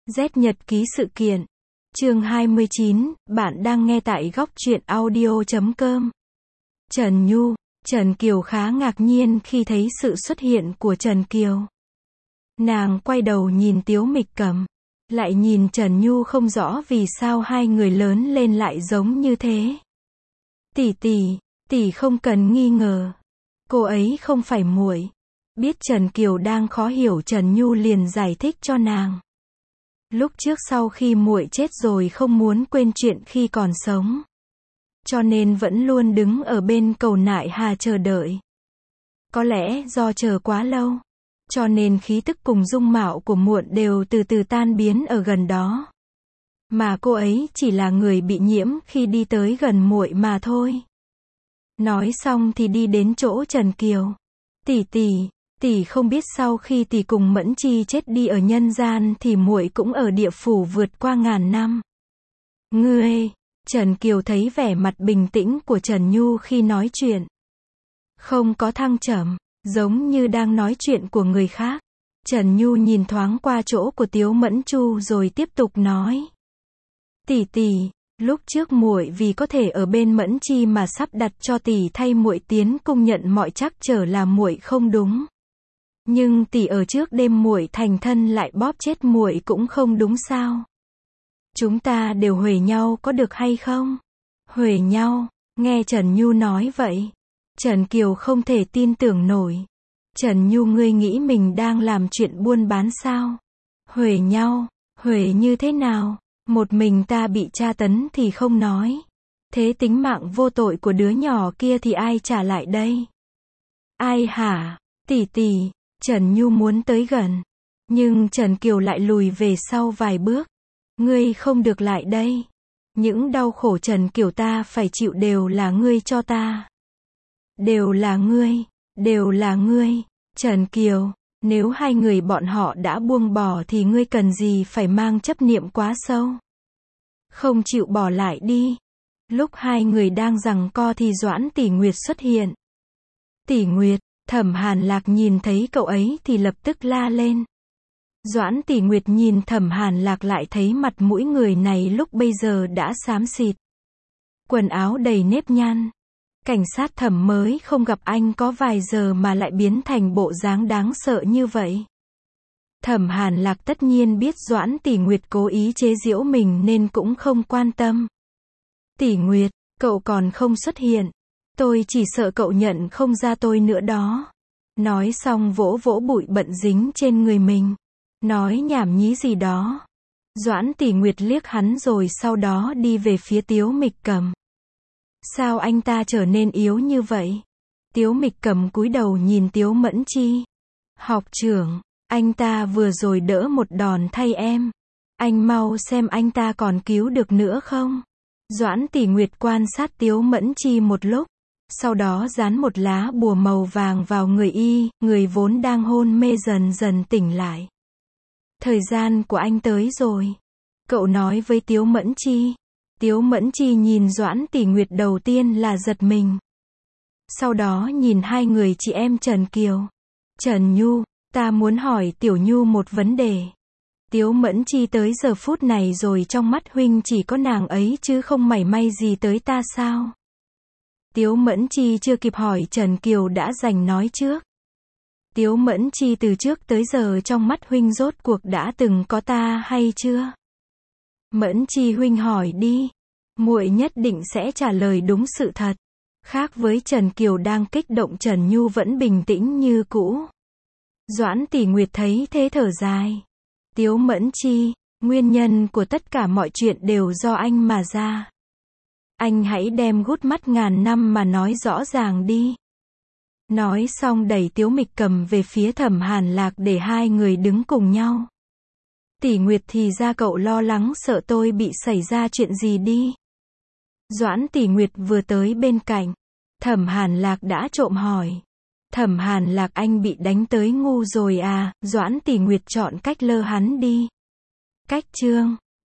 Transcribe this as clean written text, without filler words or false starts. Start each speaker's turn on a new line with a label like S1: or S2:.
S1: Z nhật ký sự kiện. Chương 29, bạn đang nghe tại góc truyện audio.com. Trần Nhu, Trần Kiều khá ngạc nhiên khi thấy sự xuất hiện của Trần Kiều. Nàng quay đầu nhìn Tiếu Mịch Cầm, lại nhìn Trần Nhu không rõ vì sao hai người lớn lên lại giống như thế. Tỷ không cần nghi ngờ. Cô ấy không phải muội. Biết Trần Kiều đang khó hiểu, Trần Nhu liền giải thích cho nàng. Lúc trước sau khi muội chết rồi không muốn quên chuyện khi còn sống, cho nên vẫn luôn đứng ở bên cầu nại hà chờ đợi. Có lẽ do chờ quá lâu, cho nên khí tức cùng dung mạo của muội đều từ từ tan biến ở gần đó. Mà cô ấy chỉ là người bị nhiễm khi đi tới gần muội mà thôi. Nói xong thì đi đến chỗ Trần Kiều. Tỷ không biết sau khi tỷ cùng Mẫn Chi chết đi ở nhân gian thì muội cũng ở địa phủ vượt qua ngàn năm. Ngươi, Trần Kiều thấy vẻ mặt bình tĩnh của Trần Nhu khi nói chuyện, không có thăng trầm, giống như đang nói chuyện của người khác. Trần Nhu nhìn thoáng qua chỗ của Tiếu Mẫn Chu rồi tiếp tục nói. Tỷ, lúc trước muội vì có thể ở bên Mẫn Chi mà sắp đặt cho tỷ thay muội tiến cung nhận mọi trắc trở là muội không đúng. Nhưng tỷ ở trước đêm muội thành thân lại bóp chết muội cũng không đúng sao? Chúng ta đều huề nhau có được hay không? Huề nhau, nghe Trần Nhu nói vậy, Trần Kiều không thể tin tưởng nổi. Trần Nhu, ngươi nghĩ mình đang làm chuyện buôn bán sao? Huề nhau, huề như thế nào? Một mình ta bị tra tấn thì không nói. Thế tính mạng vô tội của đứa nhỏ kia thì ai trả lại đây? Ai hả? Tỷ. Trần Nhu muốn tới gần, nhưng Trần Kiều lại lùi về sau vài bước. Ngươi không được lại đây. Những đau khổ Trần Kiều ta phải chịu đều là ngươi cho ta. Đều là ngươi. Trần Kiều, nếu hai người bọn họ đã buông bỏ thì ngươi cần gì phải mang chấp niệm quá sâu. Không chịu bỏ lại đi. Lúc hai người đang giằng co thì Doãn Tỷ Nguyệt xuất hiện. Tỷ Nguyệt. Thẩm Hàn Lạc nhìn thấy cậu ấy thì lập tức la lên. Doãn Tỷ Nguyệt nhìn Thẩm Hàn Lạc lại thấy mặt mũi người này lúc bây giờ đã xám xịt. Quần áo đầy nếp nhăn. Cảnh sát Thẩm mới không gặp anh có vài giờ mà lại biến thành bộ dáng đáng sợ như vậy. Thẩm Hàn Lạc tất nhiên biết Doãn Tỷ Nguyệt cố ý chế giễu mình nên cũng không quan tâm. Tỷ Nguyệt, cậu còn không xuất hiện. Tôi chỉ sợ cậu nhận không ra tôi nữa đó. Nói xong vỗ vỗ bụi bẩn dính trên người mình. Nói nhảm nhí gì đó. Doãn Tỷ Nguyệt liếc hắn rồi sau đó đi về phía Tiếu Mịch Cầm. Sao anh ta trở nên yếu như vậy? Tiếu Mịch Cầm cúi đầu nhìn Tiếu Mẫn Chi. Học trưởng, anh ta vừa rồi đỡ một đòn thay em. Anh mau xem anh ta còn cứu được nữa không? Doãn Tỷ Nguyệt quan sát Tiếu Mẫn Chi một lúc. Sau đó dán một lá bùa màu vàng vào người y, người vốn đang hôn mê dần dần tỉnh lại. Thời gian của anh tới rồi. Cậu nói với Tiếu Mẫn Chi. Tiếu Mẫn Chi nhìn Doãn Tỷ Nguyệt đầu tiên là giật mình. Sau đó nhìn hai người chị em Trần Kiều. Trần Nhu, ta muốn hỏi Tiểu Nhu một vấn đề. Tiếu Mẫn Chi tới giờ phút này rồi trong mắt huynh chỉ có nàng ấy chứ không mảy may gì tới ta sao? Tiếu Mẫn Chi chưa kịp hỏi Trần Kiều đã giành nói trước. Tiếu Mẫn Chi, từ trước tới giờ trong mắt huynh rốt cuộc đã từng có ta hay chưa? Mẫn Chi huynh hỏi đi. Muội nhất định sẽ trả lời đúng sự thật. Khác với Trần Kiều đang kích động, Trần Nhu vẫn bình tĩnh như cũ. Doãn Tỷ Nguyệt thấy thế thở dài. Tiếu Mẫn Chi, nguyên nhân của tất cả mọi chuyện đều do anh mà ra. Anh hãy đem gút mắt ngàn năm mà nói rõ ràng đi. Nói xong đẩy Tiếu Mịch Cầm về phía Thẩm Hàn Lạc để hai người đứng cùng nhau. Tỷ Nguyệt, thì ra cậu lo lắng sợ tôi bị xảy ra chuyện gì đi. Doãn Tỷ Nguyệt vừa tới bên cạnh. Thẩm Hàn Lạc đã trộm hỏi. Thẩm Hàn Lạc, anh bị đánh tới ngu rồi à? Doãn Tỷ Nguyệt chọn cách lơ hắn đi. Cách chương